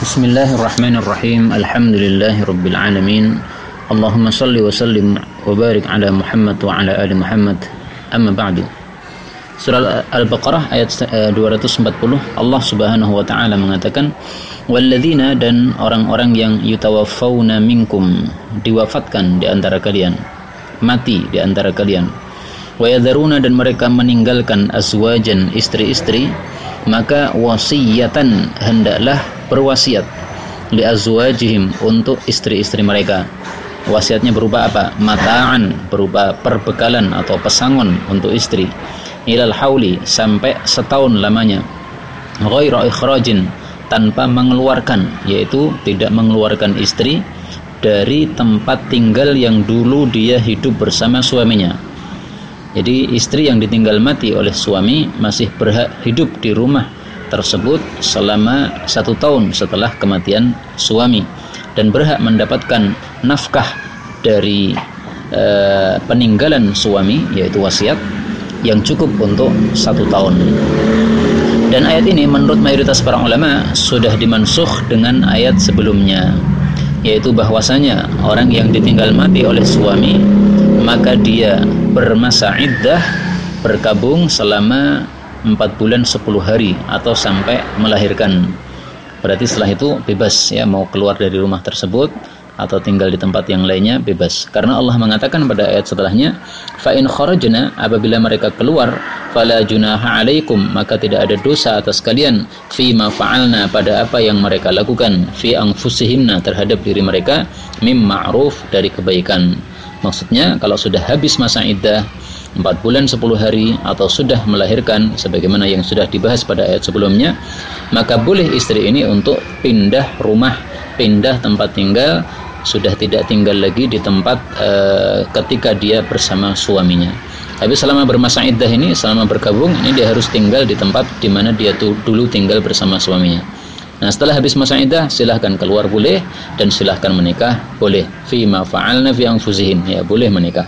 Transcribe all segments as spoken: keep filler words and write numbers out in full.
Bismillahirrahmanirrahim. Alhamdulillahirabbil alamin. Allahumma shalli wa sallim wa barik ala Muhammad wa ala ali Muhammad. Amma ba'du. Surah Al-Baqarah ayat dua ratus empat puluh, Allah Subhanahu wa taala mengatakan, "Walladzina," dan orang-orang yang yutawaffawna minkum, diwafatkan di antara kalian, mati di antara kalian. Wa yadharuna, dan mereka meninggalkan azwajan, istri-istri, maka wasiyatan, hendaklah berwasiat li azwajihim, untuk istri-istri mereka. Wasiatnya berupa apa? Mata'an, berupa perbekalan atau pesangon untuk istri, ilal hauli, sampai setahun lamanya, ghaira ikhrajin, tanpa mengeluarkan, yaitu tidak mengeluarkan istri dari tempat tinggal yang dulu dia hidup bersama suaminya. Jadi istri yang ditinggal mati oleh suami masih berhak hidup di rumah tersebut selama satu tahun setelah kematian suami, dan berhak mendapatkan nafkah dari e, peninggalan suami, yaitu wasiat, yang cukup untuk satu tahun. Dan ayat ini menurut mayoritas para ulama sudah dimansukh dengan ayat sebelumnya, yaitu bahwasanya orang yang ditinggal mati oleh suami, maka dia bermasa iddah, berkabung selama empat bulan sepuluh hari atau sampai melahirkan. Berarti setelah itu bebas, ya, mau keluar dari rumah tersebut atau tinggal di tempat yang lainnya bebas. Karena Allah mengatakan pada ayat setelahnya, fa in kharajna, apabila mereka keluar, fala junaha alaikum, maka tidak ada dosa atas kalian, fi ma fa'alna, pada apa yang mereka lakukan, fi anfusihimna, terhadap diri mereka, mim ma'ruf, dari kebaikan. Maksudnya kalau sudah habis masa iddah empat bulan sepuluh hari atau sudah melahirkan, sebagaimana yang sudah dibahas pada ayat sebelumnya, maka boleh istri ini untuk pindah rumah, pindah tempat tinggal, sudah tidak tinggal lagi di tempat e, ketika dia bersama suaminya. Tapi selama bermasa iddah ini, selama bergabung ini, dia harus tinggal di tempat di mana dia tu, dulu tinggal bersama suaminya. Nah, setelah habis masa iddah, silahkan keluar boleh, dan silahkan menikah boleh. Fi ma fa'alna fi anfusihim, ya, boleh menikah.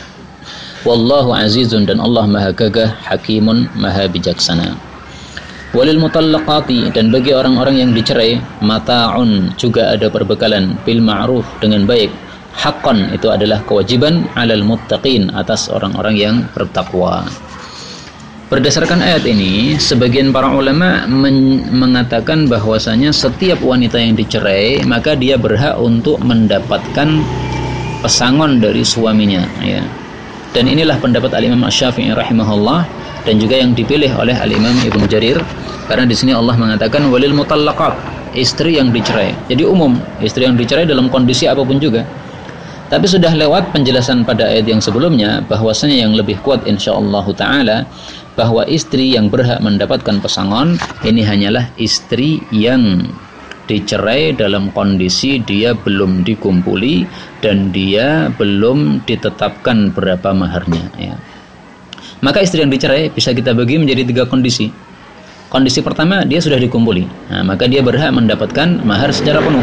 Wallahu azizun, dan Allah maha gagah, hakimun, maha bijaksana. Walil mutallaqati, dan bagi orang-orang yang dicerai, mata'un, juga ada perbekalan, bil ma'ruf, dengan baik. Haqqan, itu adalah kewajiban, alal muttaqin, atas orang-orang yang bertakwa. Berdasarkan ayat ini, sebagian para ulama men- mengatakan bahwasanya setiap wanita yang dicerai, maka dia berhak untuk mendapatkan pesangon dari suaminya, ya. Dan inilah pendapat Al-Imam Asy-Syafi'i rahimahullah, dan juga yang dipilih oleh Al-Imam Ibnu Jarir, karena di sini Allah mengatakan walil mutallaqat, istri yang dicerai. Jadi umum, istri yang dicerai dalam kondisi apapun juga. Tapi sudah lewat penjelasan pada ayat yang sebelumnya bahwasanya yang lebih kuat insyaallah taala bahwa istri yang berhak mendapatkan pesangon ini hanyalah istri yang dicerai dalam kondisi dia belum dikumpuli dan dia belum ditetapkan berapa maharnya, ya. Maka istri yang dicerai bisa kita bagi menjadi tiga kondisi. Kondisi pertama, dia sudah dikumpuli, nah, maka dia berhak mendapatkan mahar secara penuh,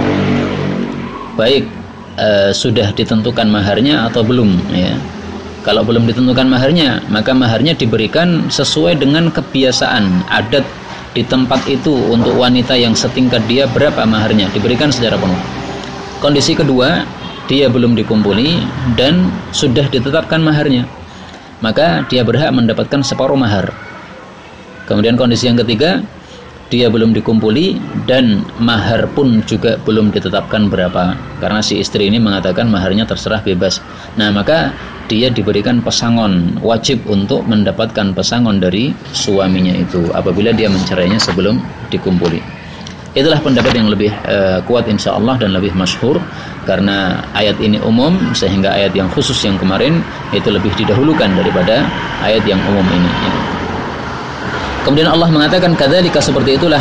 baik e, sudah ditentukan maharnya atau belum, ya. Kalau belum ditentukan maharnya, maka maharnya diberikan sesuai dengan kebiasaan adat di tempat itu. Untuk wanita yang setingkat dia, berapa maharnya, diberikan secara penuh. Kondisi kedua, dia belum dikumpuli dan sudah ditetapkan maharnya, maka dia berhak mendapatkan separuh mahar. Kemudian kondisi yang ketiga, dia belum dikumpuli dan mahar pun juga belum ditetapkan berapa, karena si istri ini mengatakan maharnya terserah, bebas. Nah, maka dia diberikan pesangon, wajib untuk mendapatkan pesangon dari suaminya itu apabila dia mencerainya sebelum dikumpuli. Itulah pendapat yang lebih uh, kuat insyaallah dan lebih masyhur, karena ayat ini umum, sehingga ayat yang khusus yang kemarin itu lebih didahulukan daripada ayat yang umum ini, ya. Kemudian Allah mengatakan kadzalika, seperti itulah,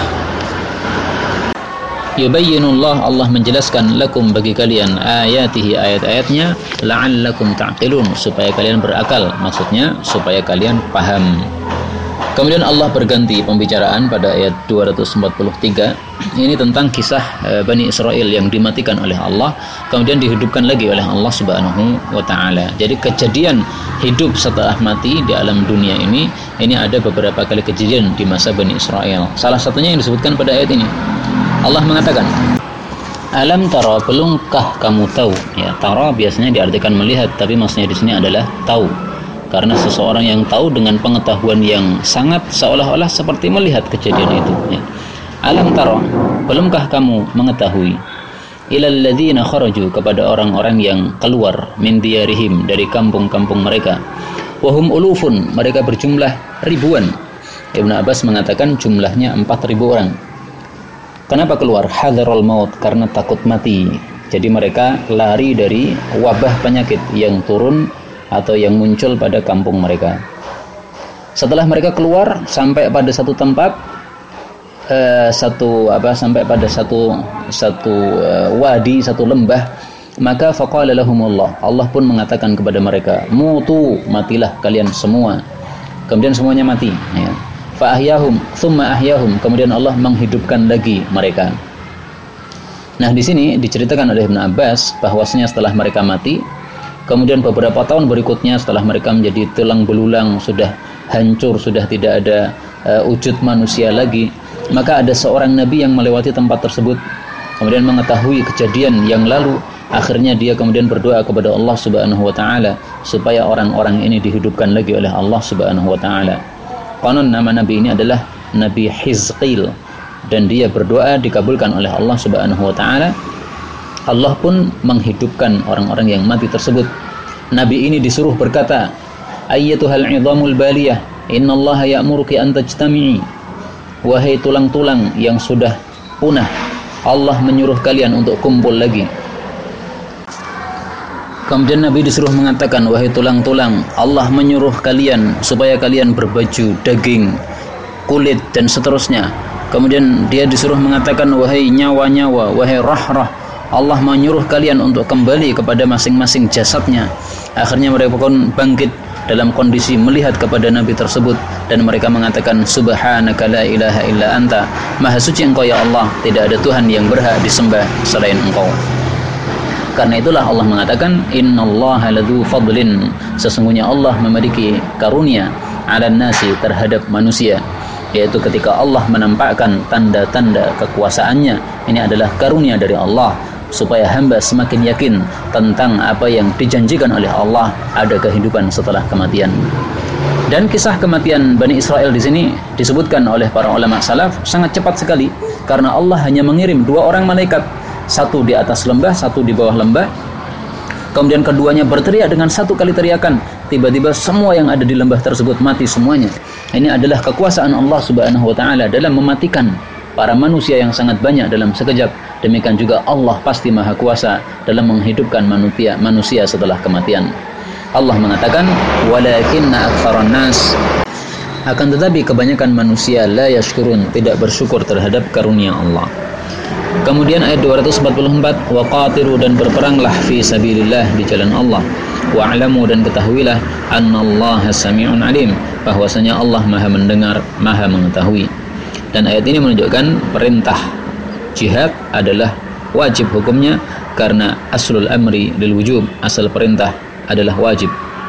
yubayyinullah, Allah menjelaskan, lakum, bagi kalian, ayatihi, ayat-ayatnya, la'allakum ta'qilun, supaya kalian berakal, maksudnya supaya kalian paham. Kemudian Allah berganti pembicaraan pada ayat dua ratus empat puluh tiga. Ini tentang kisah e, Bani Israel yang dimatikan oleh Allah, kemudian dihidupkan lagi oleh Allah Subhanahu wa ta'ala. Jadi kejadian hidup setelah mati di alam dunia ini, ini ada beberapa kali kejadian di masa Bani Israel. Salah satunya yang disebutkan pada ayat ini. Allah mengatakan, alam tara, belumkah kamu tahu? Ya, tara biasanya diartikan melihat, tapi maksudnya di sini adalah tahu. Karena seseorang yang tahu dengan pengetahuan yang sangat seolah-olah seperti melihat kejadian itu. Ya. Alam tara, belumkah kamu mengetahui? Ilal ladzina kharaju, kepada orang-orang yang keluar min diyarihim, dari kampung-kampung mereka. Wahum ulufun, mereka berjumlah ribuan. Ibnu Abbas mengatakan jumlahnya empat ribu orang. Kenapa keluar? Hadarul maut, karena takut mati. Jadi mereka lari dari wabah penyakit yang turun atau yang muncul pada kampung mereka. Setelah mereka keluar sampai pada satu tempat, eh, satu apa sampai pada satu satu eh, wadi, satu lembah, maka faqala lahumullah, Allah pun mengatakan kepada mereka, mutu, matilah kalian semua. Kemudian semuanya mati, ya. Fa ahyahum tsumma ahyahum, kemudian Allah menghidupkan lagi mereka. Nah, di sini diceritakan oleh Ibnu Abbas bahwasanya setelah mereka mati, kemudian beberapa tahun berikutnya setelah mereka menjadi tulang belulang, sudah hancur, sudah tidak ada uh, wujud manusia lagi, maka ada seorang nabi yang melewati tempat tersebut, kemudian mengetahui kejadian yang lalu. Akhirnya dia kemudian berdoa kepada Allah Subhanahu wa taala supaya orang-orang ini dihidupkan lagi oleh Allah Subhanahu wa taala. Konon nama nabi ini adalah Nabi Hizqil, dan dia berdoa dikabulkan oleh Allah Subhanahu wa taala. Allah pun menghidupkan orang-orang yang mati tersebut. Nabi ini disuruh berkata, ayyatuhal 'idhamul baliyah, innallaha ya'muruki an tajtami'i. Wahai tulang-tulang yang sudah punah, Allah menyuruh kalian untuk kumpul lagi. Kemudian Nabi disuruh mengatakan, wahai tulang-tulang, Allah menyuruh kalian supaya kalian berbaju daging, kulit, dan seterusnya. Kemudian dia disuruh mengatakan, wahai nyawa-nyawa, wahai roh-roh, Allah menyuruh kalian untuk kembali kepada masing-masing jasadnya. Akhirnya mereka pun bangkit dalam kondisi melihat kepada Nabi tersebut, dan mereka mengatakan, subhanaka la ilaha illa anta, maha suci engkau ya Allah, tidak ada Tuhan yang berhak disembah selain engkau. Karena itulah Allah mengatakan, innallaha ladzu fadlin, sesungguhnya Allah memiliki karunia ala nasi, terhadap manusia, yaitu ketika Allah menampakkan tanda-tanda kekuasaannya. Ini adalah karunia dari Allah supaya hamba semakin yakin tentang apa yang dijanjikan oleh Allah, ada kehidupan setelah kematian. Dan kisah kematian Bani Israel di sini disebutkan oleh para ulama salaf sangat cepat sekali, karena Allah hanya mengirim dua orang malaikat, satu di atas lembah, satu di bawah lembah. Kemudian keduanya berteriak dengan satu kali teriakan, tiba-tiba semua yang ada di lembah tersebut mati semuanya. Ini adalah kekuasaan Allah Subhanahu wa taala dalam mematikan para manusia yang sangat banyak dalam sekejap. Demikian juga Allah pasti maha kuasa dalam menghidupkan manusia manusia setelah kematian. Allah mengatakan, walakinna aktsaran nas, akan tetapi kebanyakan manusia la yashkurun, tidak bersyukur terhadap karunia Allah. Kemudian ayat dua ratus empat puluh empat, waqatiru, dan berperanglah fi sabilillah, di jalan Allah. Wa'lamu, dan ketahuilah, annallaha sami'un alim, bahwasanya Allah maha mendengar, maha mengetahui. Dan ayat ini menunjukkan perintah jihad adalah wajib hukumnya, karena aslul amri lil wujub, asal perintah adalah wajib.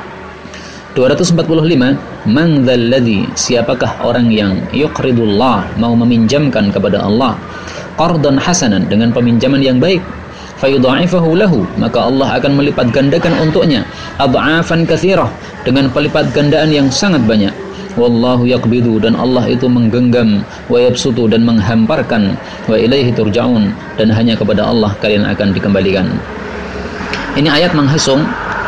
dua ratus empat puluh lima, man dzalladzi, siapakah orang yang yuqridullah, mau meminjamkan kepada Allah, qardan hasanan, dengan peminjaman yang baik, fayudha'ifahu lahu, maka Allah akan melipat gandakan untuknya, adha'afan katsirah, dengan pelipat gandaan yang sangat banyak. Wallahu yaqbidu, dan Allah itu menggenggam, wa yabsutu, dan menghamparkan, wa ilaihi turja'un, dan hanya kepada Allah kalian akan dikembalikan. Ini ayat menghasung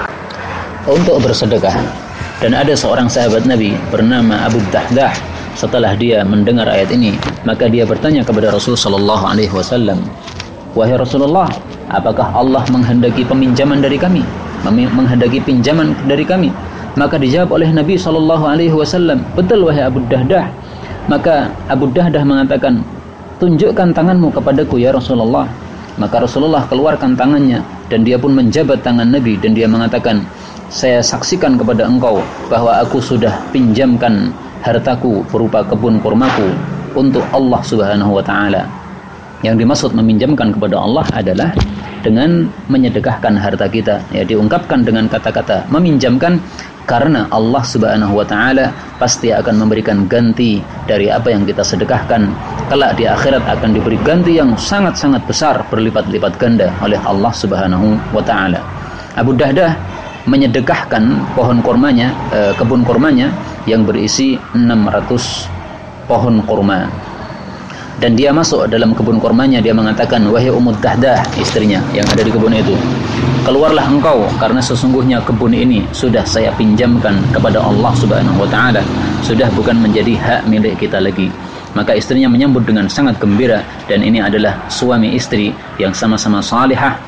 untuk bersedekah. Dan ada seorang sahabat Nabi bernama Abu Dahdah. Setelah dia mendengar ayat ini, maka dia bertanya kepada Rasul sallallahu alaihi wasallam, wahai Rasulullah, apakah Allah menghendaki peminjaman dari kami, menghendaki pinjaman dari kami? Maka dijawab oleh Nabi sallallahu alaihi wasallam, betul wahai Abu Dahdah. Maka Abu Dahdah mengatakan, tunjukkan tanganmu kepadaku ya Rasulullah. Maka Rasulullah keluarkan tangannya, dan dia pun menjabat tangan Nabi, dan dia mengatakan, saya saksikan kepada engkau bahwa aku sudah pinjamkan hartaku berupa kebun kurmaku untuk Allah Subhanahu wa taala. Yang dimaksud meminjamkan kepada Allah adalah dengan menyedekahkan harta kita. Ya, diungkapkan dengan kata-kata meminjamkan Karena Allah Subhanahu wa taala pasti akan memberikan ganti dari apa yang kita sedekahkan. Kelak di akhirat akan diberi ganti yang sangat-sangat besar, berlipat-lipat ganda oleh Allah Subhanahu wa taala. Abu Dahdah menyedekahkan pohon kurmanya, eh, kebun kurmanya yang berisi enam ratus pohon kurma. Dan dia masuk dalam kebun kurmanya, dia mengatakan, "Wahai Ummu Dahdah," istrinya yang ada di kebun itu, "keluarlah engkau, karena sesungguhnya kebun ini sudah saya pinjamkan kepada Allah Subhanahu wa taala, sudah bukan menjadi hak milik kita lagi." Maka istrinya menyambut dengan sangat gembira, dan ini adalah suami istri yang sama-sama salihah.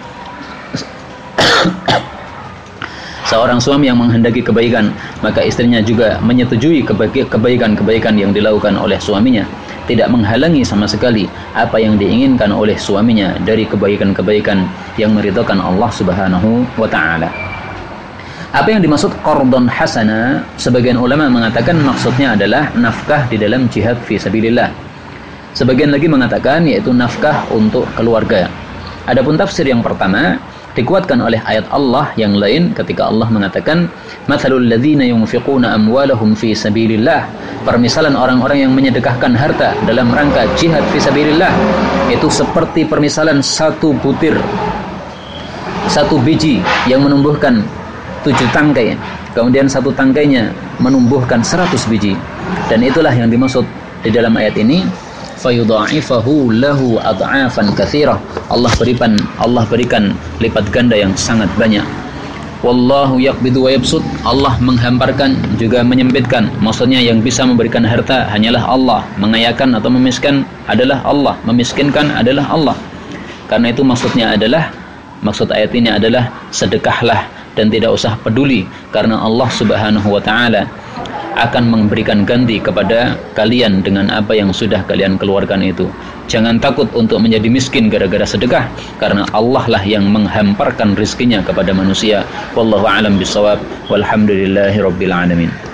Seorang suami yang menghendaki kebaikan, maka istrinya juga menyetujui kebaikan-kebaikan yang dilakukan oleh suaminya, tidak menghalangi sama sekali apa yang diinginkan oleh suaminya dari kebaikan-kebaikan yang meridhakan Allah Subhanahu wa taala. Apa yang dimaksud qardhan hasana? Sebagian ulama mengatakan maksudnya adalah nafkah di dalam jihad fi sabilillah. Sebagian lagi mengatakan yaitu nafkah untuk keluarga. Adapun tafsir yang pertama dikuatkan oleh ayat Allah yang lain ketika Allah mengatakan, "Matsalul ladzina yunfiquna amwalahum fi sabilillah." Permisalan orang-orang yang menyedekahkan harta dalam rangka jihad fi sabilillah itu seperti permisalan satu butir, satu biji yang menumbuhkan tujuh tangkai, kemudian satu tangkainya menumbuhkan seratus biji. Dan itulah yang dimaksud di dalam ayat ini, fayudha'ifahu lahu ad'afan katsirah. Allah berikan Allah berikan lipat ganda yang sangat banyak. Wallahu yaqbidu wa yabsut. Allah menghamparkan juga menyempitkan. Maksudnya yang bisa memberikan harta hanyalah Allah, mengayakan atau memiskinkan adalah Allah, memiskinkan adalah Allah. Karena itu maksudnya adalah maksud ayat ini adalah sedekahlah dan tidak usah peduli, karena Allah Subhanahu wa taala akan memberikan ganti kepada kalian dengan apa yang sudah kalian keluarkan itu. Jangan takut untuk menjadi miskin gara-gara sedekah, karena Allah lah yang menghamparkan rizkinya kepada manusia. Wallahu a'lam bishawab. Walhamdulillahi rabbil alamin.